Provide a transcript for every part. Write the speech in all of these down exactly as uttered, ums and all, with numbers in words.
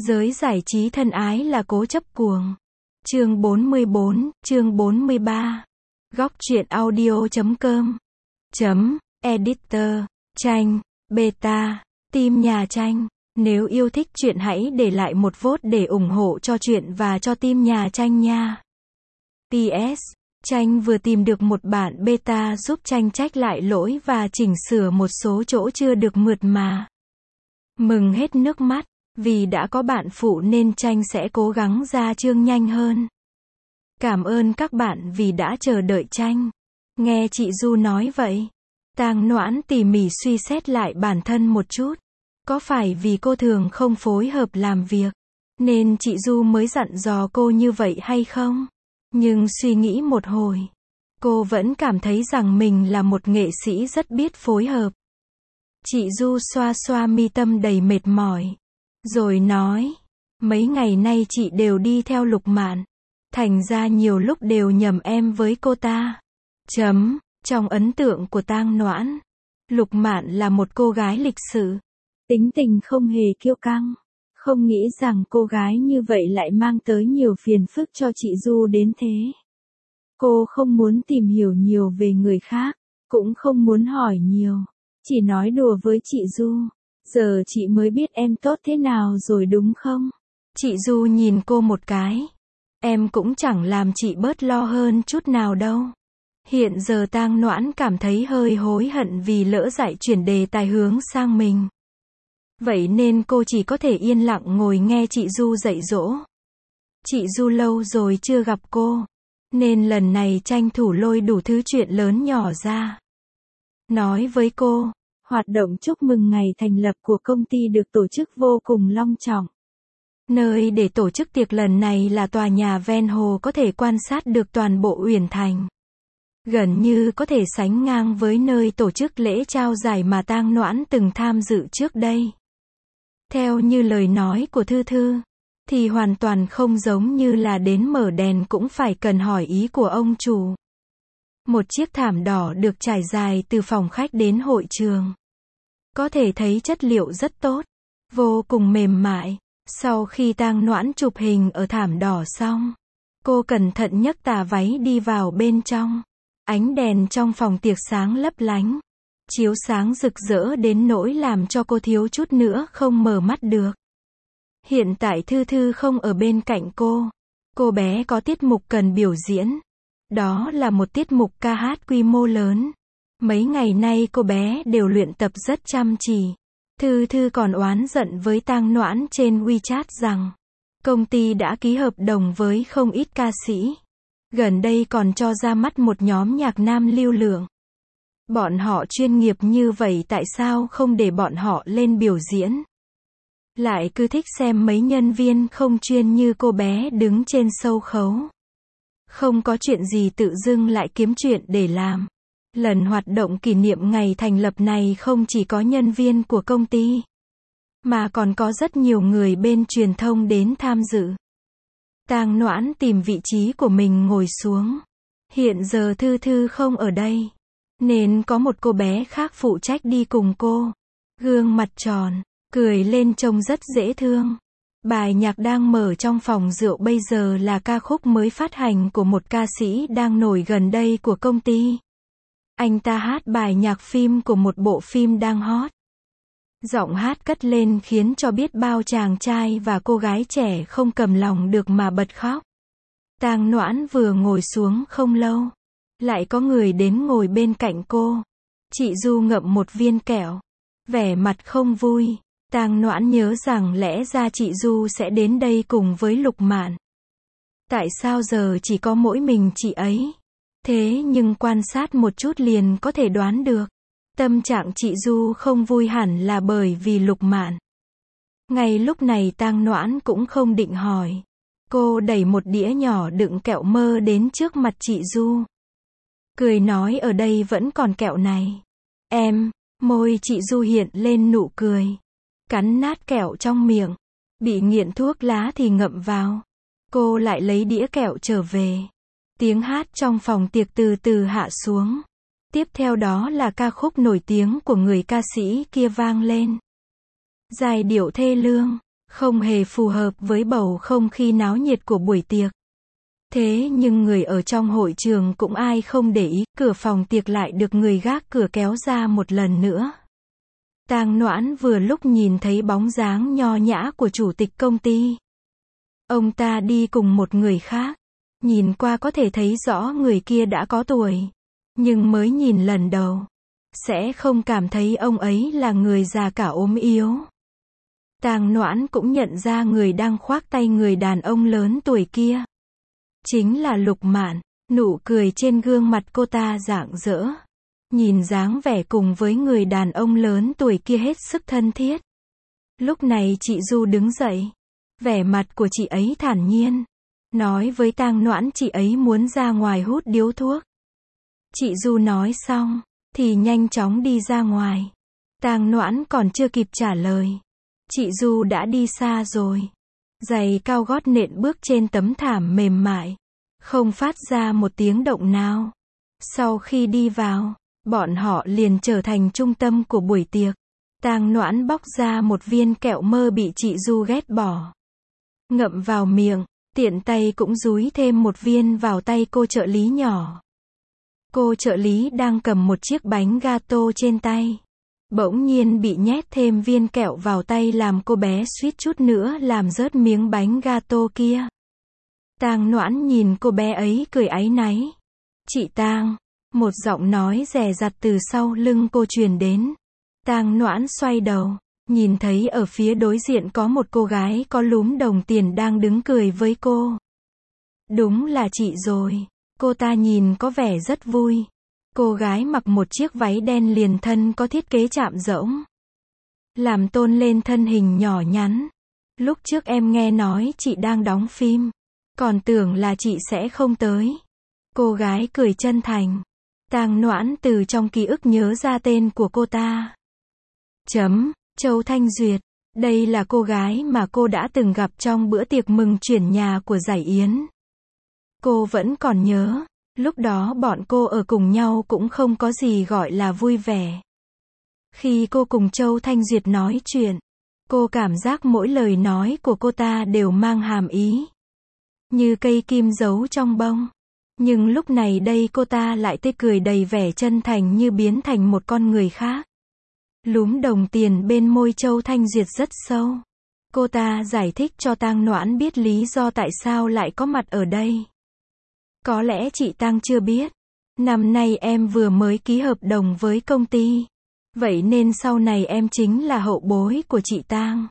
Giới giải trí thân ái là cố chấp cuồng. Chương bốn mươi bốn, chương bốn mươi ba. Góc truyện audio chấm com. Chấm, editor, tranh, beta, team nhà tranh. Nếu yêu thích truyện hãy để lại một vote để ủng hộ cho truyện và cho team nhà tranh nha. pê ét. Tranh vừa tìm được một bản beta giúp tranh trách lại lỗi và chỉnh sửa một số chỗ chưa được mượt mà. Mừng hết nước mắt, vì đã có bạn phụ nên tranh sẽ cố gắng ra chương nhanh hơn. Cảm ơn các bạn vì đã chờ đợi tranh. Nghe chị Du nói vậy, Tang Noãn tỉ mỉ suy xét lại bản thân một chút. Có phải vì cô thường không phối hợp làm việc, nên chị Du mới dặn dò cô như vậy hay không? Nhưng suy nghĩ một hồi, cô vẫn cảm thấy rằng mình là một nghệ sĩ rất biết phối hợp. Chị Du xoa xoa mi tâm đầy mệt mỏi, rồi nói, mấy ngày nay chị đều đi theo Lục Mạn, thành ra nhiều lúc đều nhầm em với cô ta. Chấm, trong ấn tượng của Tang Noãn, Lục Mạn là một cô gái lịch sự, tính tình không hề kiêu căng. Không nghĩ rằng cô gái như vậy lại mang tới nhiều phiền phức cho chị Du đến thế. Cô không muốn tìm hiểu nhiều về người khác, cũng không muốn hỏi nhiều, chỉ nói đùa với chị Du. Giờ chị mới biết em tốt thế nào rồi đúng không? Chị Du nhìn cô một cái. Em cũng chẳng làm chị bớt lo hơn chút nào đâu. Hiện giờ Tang Noãn cảm thấy hơi hối hận vì lỡ dại chuyển đề tài hướng sang mình. Vậy nên cô chỉ có thể yên lặng ngồi nghe chị Du dạy dỗ. Chị Du lâu rồi chưa gặp cô, nên lần này tranh thủ lôi đủ thứ chuyện lớn nhỏ ra. Nói với cô, hoạt động chúc mừng ngày thành lập của công ty được tổ chức vô cùng long trọng. Nơi để tổ chức tiệc lần này là tòa nhà ven hồ có thể quan sát được toàn bộ Uyển Thành. Gần như có thể sánh ngang với nơi tổ chức lễ trao giải mà Tang Noãn từng tham dự trước đây. Theo như lời nói của Thư Thư, thì hoàn toàn không giống như là đến mở đèn cũng phải cần hỏi ý của ông chủ. Một chiếc thảm đỏ được trải dài từ phòng khách đến hội trường. Có thể thấy chất liệu rất tốt, vô cùng mềm mại. Sau khi Tang Noãn chụp hình ở thảm đỏ xong, cô cẩn thận nhấc tà váy đi vào bên trong. Ánh đèn trong phòng tiệc sáng lấp lánh, chiếu sáng rực rỡ đến nỗi làm cho cô thiếu chút nữa không mở mắt được. Hiện tại Thư Thư không ở bên cạnh cô. Cô bé có tiết mục cần biểu diễn. Đó là một tiết mục ca hát quy mô lớn. Mấy ngày nay cô bé đều luyện tập rất chăm chỉ. Thư Thư còn oán giận với Tang Noãn trên WeChat rằng công ty đã ký hợp đồng với không ít ca sĩ. Gần đây còn cho ra mắt một nhóm nhạc nam lưu lượng. Bọn họ chuyên nghiệp như vậy tại sao không để bọn họ lên biểu diễn? Lại cứ thích xem mấy nhân viên không chuyên như cô bé đứng trên sâu khấu. Không có chuyện gì tự dưng lại kiếm chuyện để làm. Lần hoạt động kỷ niệm ngày thành lập này không chỉ có nhân viên của công ty, mà còn có rất nhiều người bên truyền thông đến tham dự. Tang Noãn tìm vị trí của mình ngồi xuống. Hiện giờ Thư Thư không ở đây, nên có một cô bé khác phụ trách đi cùng cô. Gương mặt tròn, cười lên trông rất dễ thương. Bài nhạc đang mở trong phòng rượu bây giờ là ca khúc mới phát hành của một ca sĩ đang nổi gần đây của công ty. Anh ta hát bài nhạc phim của một bộ phim đang hot. Giọng hát cất lên khiến cho biết bao chàng trai và cô gái trẻ không cầm lòng được mà bật khóc. Tang Noãn vừa ngồi xuống không lâu, lại có người đến ngồi bên cạnh cô. Chị Du ngậm một viên kẹo, vẻ mặt không vui. Tang Noãn nhớ rằng lẽ ra chị Du sẽ đến đây cùng với Lục Mạn. Tại sao giờ chỉ có mỗi mình chị ấy? Thế nhưng quan sát một chút liền có thể đoán được. Tâm trạng chị Du không vui hẳn là bởi vì Lục Mạn. Ngay lúc này Tang Noãn cũng không định hỏi. Cô đẩy một đĩa nhỏ đựng kẹo mơ đến trước mặt chị Du. Cười nói ở đây vẫn còn kẹo này. Em, môi chị Du hiện lên nụ cười. Cắn nát kẹo trong miệng. Bị nghiện thuốc lá thì ngậm vào. Cô lại lấy đĩa kẹo trở về. Tiếng hát trong phòng tiệc từ từ hạ xuống. Tiếp theo đó là ca khúc nổi tiếng của người ca sĩ kia vang lên. Giai điệu thê lương, không hề phù hợp với bầu không khí náo nhiệt của buổi tiệc. Thế nhưng người ở trong hội trường cũng ai không để ý, cửa phòng tiệc lại được người gác cửa kéo ra một lần nữa. Tang Noãn vừa lúc nhìn thấy bóng dáng nho nhã của chủ tịch công ty. Ông ta đi cùng một người khác. Nhìn qua có thể thấy rõ người kia đã có tuổi. Nhưng mới nhìn lần đầu, sẽ không cảm thấy ông ấy là người già cả ốm yếu. Tang Noãn cũng nhận ra người đang khoác tay người đàn ông lớn tuổi kia. Chính là Lục Mạn, nụ cười trên gương mặt cô ta rạng rỡ. Nhìn dáng vẻ cùng với người đàn ông lớn tuổi kia hết sức thân thiết. Lúc này chị Du đứng dậy. Vẻ mặt của chị ấy thản nhiên. Nói với Tang Noãn chị ấy muốn ra ngoài hút điếu thuốc. Chị Du nói xong, thì nhanh chóng đi ra ngoài. Tang Noãn còn chưa kịp trả lời. Chị Du đã đi xa rồi. Giày cao gót nện bước trên tấm thảm mềm mại. Không phát ra một tiếng động nào. Sau khi đi vào, bọn họ liền trở thành trung tâm của buổi tiệc. Tang Noãn bóc ra một viên kẹo mơ bị chị Du ghét bỏ. Ngậm vào miệng, tiện tay cũng dúi thêm một viên vào tay cô trợ lý nhỏ. Cô trợ lý đang cầm một chiếc bánh gato trên tay. Bỗng nhiên bị nhét thêm viên kẹo vào tay làm cô bé suýt chút nữa làm rớt miếng bánh gato kia. Tang Noãn nhìn cô bé ấy cười áy náy. Chị Tang, một giọng nói dè dặt từ sau lưng cô truyền đến. Tang Noãn xoay đầu, nhìn thấy ở phía đối diện có một cô gái có lúm đồng tiền đang đứng cười với cô. Đúng là chị rồi, cô ta nhìn có vẻ rất vui. Cô gái mặc một chiếc váy đen liền thân có thiết kế chạm rỗng, làm tôn lên thân hình nhỏ nhắn. Lúc trước em nghe nói chị đang đóng phim, còn tưởng là chị sẽ không tới. Cô gái cười chân thành. Tang Noãn từ trong ký ức nhớ ra tên của cô ta. Chấm, Châu Thanh Duyệt. Đây là cô gái mà cô đã từng gặp trong bữa tiệc mừng chuyển nhà của Giải Yến. Cô vẫn còn nhớ, lúc đó bọn cô ở cùng nhau cũng không có gì gọi là vui vẻ. Khi cô cùng Châu Thanh Duyệt nói chuyện, cô cảm giác mỗi lời nói của cô ta đều mang hàm ý. Như cây kim giấu trong bông. Nhưng lúc này đây cô ta lại tươi cười đầy vẻ chân thành như biến thành một con người khác. Lúm đồng tiền bên môi Châu Thanh Duyệt rất sâu. Cô ta giải thích cho Tang Noãn biết lý do tại sao lại có mặt ở đây. Có lẽ chị Tang chưa biết. Năm nay em vừa mới ký hợp đồng với công ty. Vậy nên sau này em chính là hậu bối của chị Tang.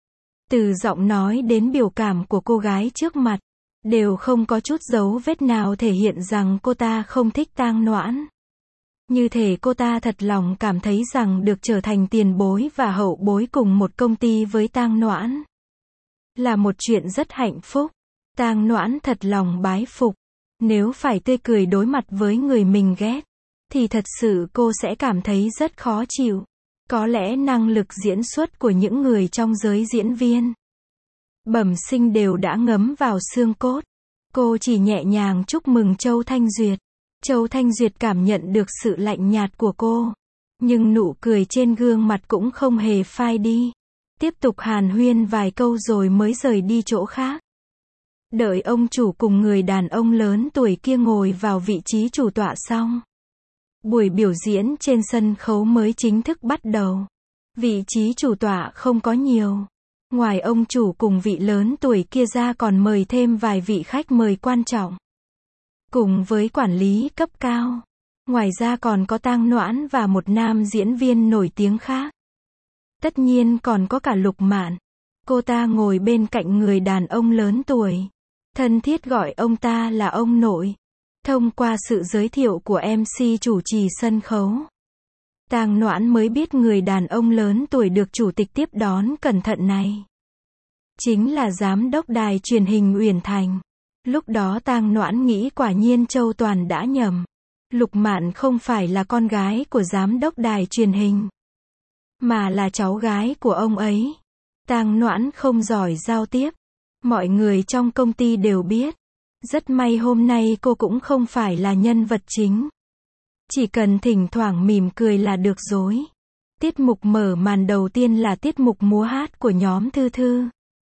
Từ giọng nói đến biểu cảm của cô gái trước mặt, đều không có chút dấu vết nào thể hiện rằng cô ta không thích Tang Noãn. Như thể cô ta thật lòng cảm thấy rằng được trở thành tiền bối và hậu bối cùng một công ty với Tang Noãn là một chuyện rất hạnh phúc. Tang Noãn thật lòng bái phục. Nếu phải tươi cười đối mặt với người mình ghét, thì thật sự cô sẽ cảm thấy rất khó chịu. Có lẽ năng lực diễn xuất của những người trong giới diễn viên bẩm sinh đều đã ngấm vào xương cốt. Cô chỉ nhẹ nhàng chúc mừng Châu Thanh Duyệt. Châu Thanh Duyệt cảm nhận được sự lạnh nhạt của cô. Nhưng nụ cười trên gương mặt cũng không hề phai đi. Tiếp tục hàn huyên vài câu rồi mới rời đi chỗ khác. Đợi ông chủ cùng người đàn ông lớn tuổi kia ngồi vào vị trí chủ tọa xong, buổi biểu diễn trên sân khấu mới chính thức bắt đầu. Vị trí chủ tọa không có nhiều. Ngoài ông chủ cùng vị lớn tuổi kia ra còn mời thêm vài vị khách mời quan trọng. Cùng với quản lý cấp cao. Ngoài ra còn có Tang Noãn và một nam diễn viên nổi tiếng khác. Tất nhiên còn có cả Lục Mạn. Cô ta ngồi bên cạnh người đàn ông lớn tuổi. Thân thiết gọi ông ta là ông nội. Thông qua sự giới thiệu của em xê chủ trì sân khấu, Tang Noãn mới biết người đàn ông lớn tuổi được chủ tịch tiếp đón cẩn thận này chính là giám đốc đài truyền hình Uyển Thành. Lúc đó Tang Noãn nghĩ quả nhiên Châu Toàn đã nhầm. Lục Mạn không phải là con gái của giám đốc đài truyền hình, mà là cháu gái của ông ấy. Tang Noãn không giỏi giao tiếp. Mọi người trong công ty đều biết. Rất may hôm nay cô cũng không phải là nhân vật chính. Chỉ cần thỉnh thoảng mỉm cười là được rồi. Tiết mục mở màn đầu tiên là tiết mục múa hát của nhóm Thư Thư.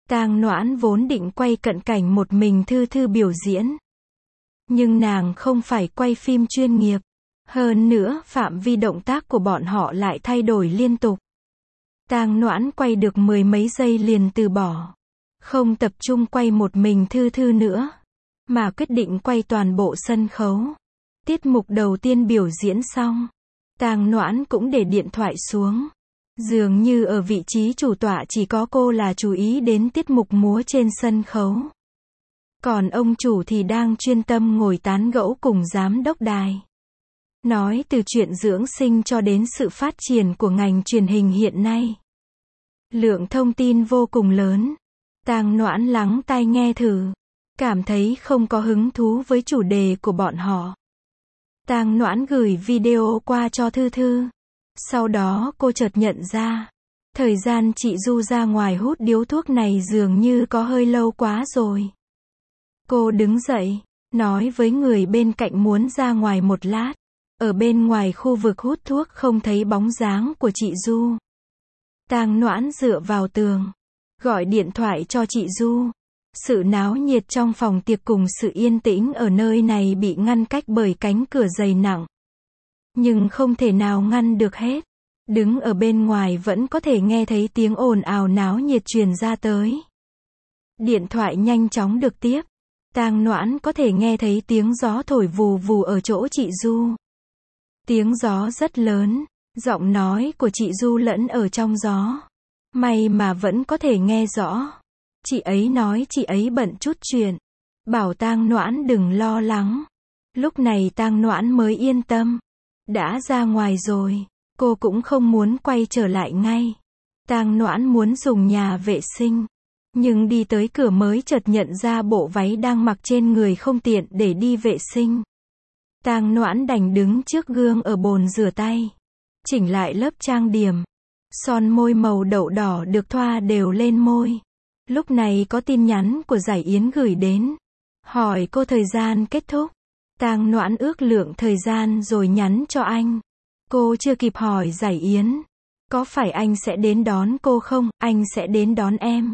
Tang Noãn vốn định quay cận cảnh một mình Thư Thư biểu diễn. Nhưng nàng không phải quay phim chuyên nghiệp. Hơn nữa, phạm vi động tác của bọn họ lại thay đổi liên tục. Tang Noãn quay được mười mấy giây liền từ bỏ. Không tập trung quay một mình Thư Thư nữa, mà quyết định quay toàn bộ sân khấu. Tiết mục đầu tiên biểu diễn xong, Tang Noãn cũng để điện thoại xuống. Dường như ở vị trí chủ tọa chỉ có cô là chú ý đến tiết mục múa trên sân khấu. Còn ông chủ thì đang chuyên tâm ngồi tán gẫu cùng giám đốc đài. Nói từ chuyện dưỡng sinh cho đến sự phát triển của ngành truyền hình hiện nay. Lượng thông tin vô cùng lớn. Tang Noãn lắng tai nghe thử, cảm thấy không có hứng thú với chủ đề của bọn họ. Tang Noãn gửi video qua cho Thư Thư. Sau đó cô chợt nhận ra, thời gian chị Du ra ngoài hút điếu thuốc này dường như có hơi lâu quá rồi. Cô đứng dậy, nói với người bên cạnh muốn ra ngoài một lát. Ở bên ngoài khu vực hút thuốc không thấy bóng dáng của chị Du. Tang Noãn dựa vào tường, gọi điện thoại cho chị Du. Sự náo nhiệt trong phòng tiệc cùng sự yên tĩnh ở nơi này bị ngăn cách bởi cánh cửa dày nặng. Nhưng không thể nào ngăn được hết. Đứng ở bên ngoài vẫn có thể nghe thấy tiếng ồn ào náo nhiệt truyền ra tới. Điện thoại nhanh chóng được tiếp. Tang Noãn có thể nghe thấy tiếng gió thổi vù vù ở chỗ chị Du. Tiếng gió rất lớn, giọng nói của chị Du lẫn ở trong gió. May mà vẫn có thể nghe rõ. Chị ấy nói chị ấy bận chút chuyện, bảo Tang Noãn đừng lo lắng. Lúc này Tang Noãn mới yên tâm. Đã ra ngoài rồi, cô cũng không muốn quay trở lại ngay. Tang Noãn muốn dùng nhà vệ sinh, nhưng đi tới cửa mới chợt nhận ra bộ váy đang mặc trên người không tiện để đi vệ sinh. Tang Noãn đành đứng trước gương ở bồn rửa tay, chỉnh lại lớp trang điểm. Son môi màu đậu đỏ được thoa đều lên môi. Lúc này có tin nhắn của Giải Yến gửi đến, hỏi cô thời gian kết thúc. Tang Noãn ước lượng thời gian rồi nhắn cho anh. Cô chưa kịp hỏi Giải Yến, có phải anh sẽ đến đón cô không, anh sẽ đến đón em.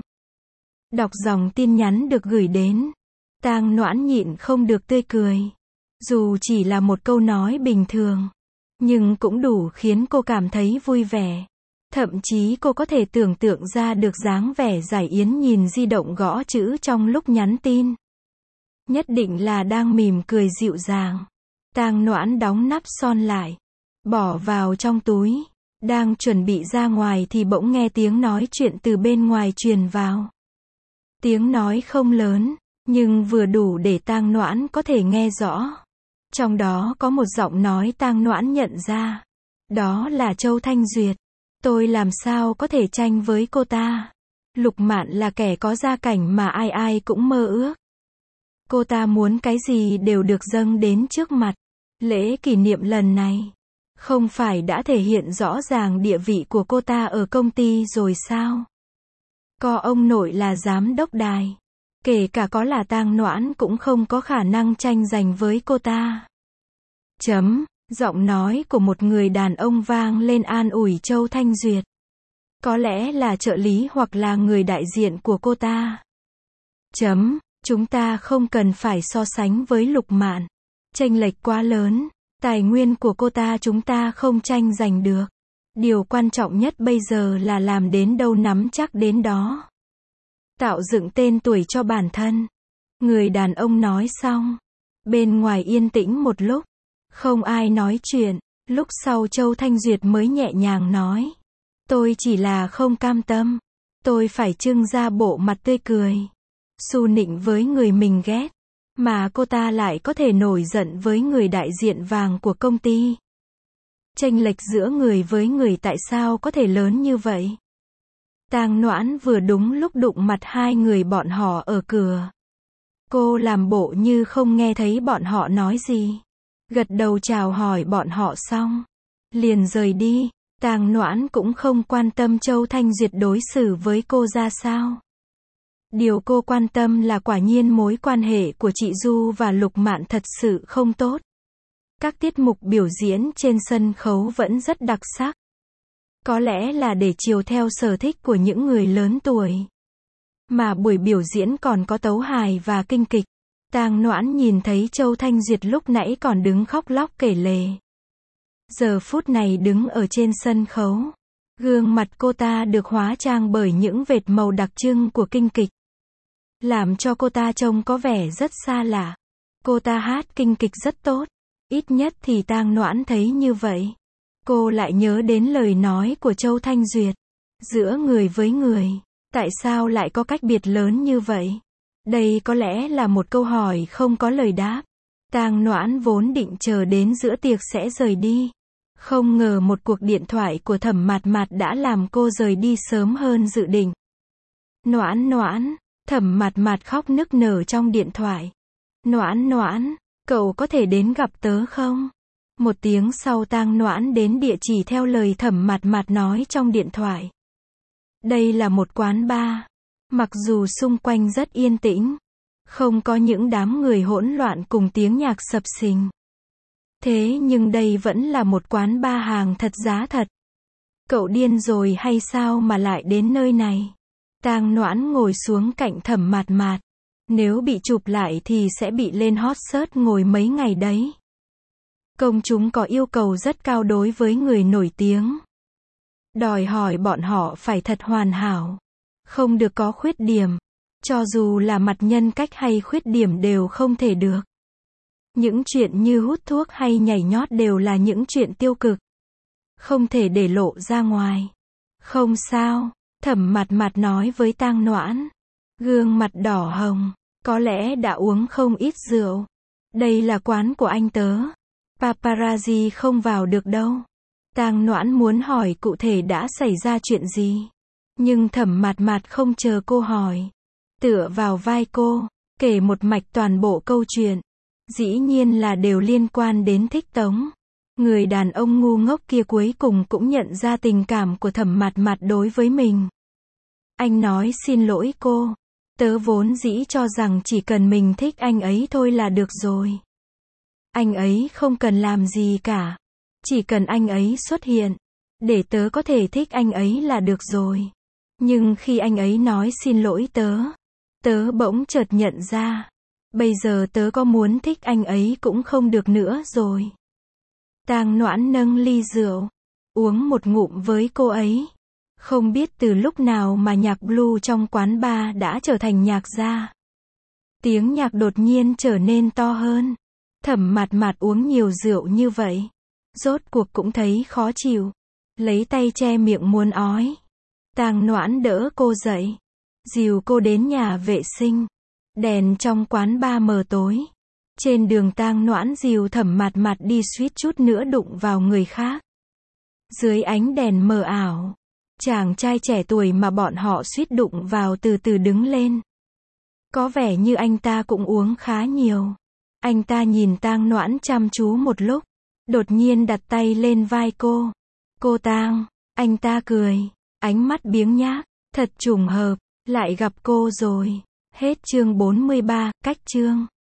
Đọc dòng tin nhắn được gửi đến, Tang Noãn nhịn không được tươi cười. Dù chỉ là một câu nói bình thường, nhưng cũng đủ khiến cô cảm thấy vui vẻ. Thậm chí cô có thể tưởng tượng ra được dáng vẻ Giải Yến nhìn di động gõ chữ trong lúc nhắn tin. Nhất định là đang mỉm cười dịu dàng. Tang Noãn đóng nắp son lại, bỏ vào trong túi. Đang chuẩn bị ra ngoài thì bỗng nghe tiếng nói chuyện từ bên ngoài truyền vào. Tiếng nói không lớn, nhưng vừa đủ để Tang Noãn có thể nghe rõ. Trong đó có một giọng nói Tang Noãn nhận ra. Đó là Châu Thanh Duyệt. Tôi làm sao có thể tranh với cô ta. Lục Mạn là kẻ có gia cảnh mà ai ai cũng mơ ước. Cô ta muốn cái gì đều được dâng đến trước mặt. Lễ kỷ niệm lần này, không phải đã thể hiện rõ ràng địa vị của cô ta ở công ty rồi sao? Có ông nội là giám đốc đài. Kể cả có là Tang Noãn cũng không có khả năng tranh giành với cô ta. Chấm. Giọng nói của một người đàn ông vang lên an ủi Châu Thanh Duyệt. Có lẽ là trợ lý hoặc là người đại diện của cô ta. Chấm. Chúng ta không cần phải so sánh với Lục Mạn. Chênh lệch quá lớn. Tài nguyên của cô ta chúng ta không tranh giành được. Điều quan trọng nhất bây giờ là làm đến đâu nắm chắc đến đó. Tạo dựng tên tuổi cho bản thân. Người đàn ông nói xong. Bên ngoài yên tĩnh một lúc. Không ai nói chuyện. Lúc sau Châu Thanh Duyệt mới nhẹ nhàng nói. Tôi chỉ là không cam tâm. Tôi phải trưng ra bộ mặt tươi cười. Xu nịnh với người mình ghét. Mà cô ta lại có thể nổi giận với người đại diện vàng của công ty. Chênh lệch giữa người với người tại sao có thể lớn như vậy? Tang Noãn vừa đúng lúc đụng mặt hai người bọn họ ở cửa. Cô làm bộ như không nghe thấy bọn họ nói gì. Gật đầu chào hỏi bọn họ xong. Liền rời đi. Tang Noãn cũng không quan tâm Châu Thanh Duyệt đối xử với cô ra sao. Điều cô quan tâm là quả nhiên mối quan hệ của chị Du và Lục Mạn thật sự không tốt. Các tiết mục biểu diễn trên sân khấu vẫn rất đặc sắc. Có lẽ là để chiều theo sở thích của những người lớn tuổi. Mà buổi biểu diễn còn có tấu hài và kinh kịch. Tang Noãn nhìn thấy Châu Thanh Duyệt lúc nãy còn đứng khóc lóc kể lể. Giờ phút này đứng ở trên sân khấu. Gương mặt cô ta được hóa trang bởi những vệt màu đặc trưng của kinh kịch. Làm cho cô ta trông có vẻ rất xa lạ. Cô ta hát kinh kịch rất tốt. Ít nhất thì Tang Noãn thấy như vậy. Cô lại nhớ đến lời nói của Châu Thanh Duyệt. Giữa người với người, tại sao lại có cách biệt lớn như vậy? Đây có lẽ là một câu hỏi không có lời đáp. Tang Noãn vốn định chờ đến giữa tiệc sẽ rời đi. Không ngờ một cuộc điện thoại của Thẩm Mạt Mạt đã làm cô rời đi sớm hơn dự định. Noãn Noãn, Thẩm Mạt Mạt khóc nức nở trong điện thoại. Noãn Noãn, cậu có thể đến gặp tớ không? Một tiếng sau Tang Noãn đến địa chỉ theo lời Thẩm Mạt Mạt nói trong điện thoại. Đây là một quán bar. Mặc dù xung quanh rất yên tĩnh, không có những đám người hỗn loạn cùng tiếng nhạc sập sình. Thế nhưng đây vẫn là một quán bar hàng thật giá thật. Cậu điên rồi hay sao mà lại đến nơi này? Tang Noãn ngồi xuống cạnh Thẩm Mạt Mạt. Nếu bị chụp lại thì sẽ bị lên hot search ngồi mấy ngày đấy. Công chúng có yêu cầu rất cao đối với người nổi tiếng. Đòi hỏi bọn họ phải thật hoàn hảo. Không được có khuyết điểm. Cho dù là mặt nhân cách hay khuyết điểm đều không thể được. Những chuyện như hút thuốc hay nhảy nhót đều là những chuyện tiêu cực. Không thể để lộ ra ngoài. Không sao, Thẩm Mạt Mạt nói với Tang Noãn. Gương mặt đỏ hồng, có lẽ đã uống không ít rượu. Đây là quán của anh tớ. Paparazzi không vào được đâu. Tang Noãn muốn hỏi cụ thể đã xảy ra chuyện gì. Nhưng Thẩm Mạt Mạt không chờ cô hỏi. Tựa vào vai cô, kể một mạch toàn bộ câu chuyện. Dĩ nhiên là đều liên quan đến Thích Tống. Người đàn ông ngu ngốc kia cuối cùng cũng nhận ra tình cảm của Thẩm Mạt Mạt đối với mình. Anh nói xin lỗi cô. Tớ vốn dĩ cho rằng chỉ cần mình thích anh ấy thôi là được rồi. Anh ấy không cần làm gì cả. Chỉ cần anh ấy xuất hiện. Để tớ có thể thích anh ấy là được rồi. Nhưng khi anh ấy nói xin lỗi tớ. Tớ bỗng chợt nhận ra. Bây giờ tớ có muốn thích anh ấy cũng không được nữa rồi. Tang Noãn nâng ly rượu. Uống một ngụm với cô ấy. Không biết từ lúc nào mà nhạc blue trong quán bar đã trở thành nhạc gia. Tiếng nhạc đột nhiên trở nên to hơn. Thẩm Mạt Mạt uống nhiều rượu như vậy. Rốt cuộc cũng thấy khó chịu. Lấy tay che miệng muốn ói. Tang Noãn đỡ cô dậy. Dìu cô đến nhà vệ sinh. Đèn trong quán bar mờ tối. Trên đường Tang Noãn dìu Thẩm Mạt Mạt đi suýt chút nữa đụng vào người khác. Dưới ánh đèn mờ ảo. Chàng trai trẻ tuổi mà bọn họ suýt đụng vào từ từ đứng lên. Có vẻ như anh ta cũng uống khá nhiều. Anh ta nhìn Tang Noãn chăm chú một lúc. Đột nhiên đặt tay lên vai cô. Cô Tang, anh ta cười. Ánh mắt biếng nhác. Thật trùng hợp, lại gặp cô rồi. Hết chương bốn mươi ba, cách chương.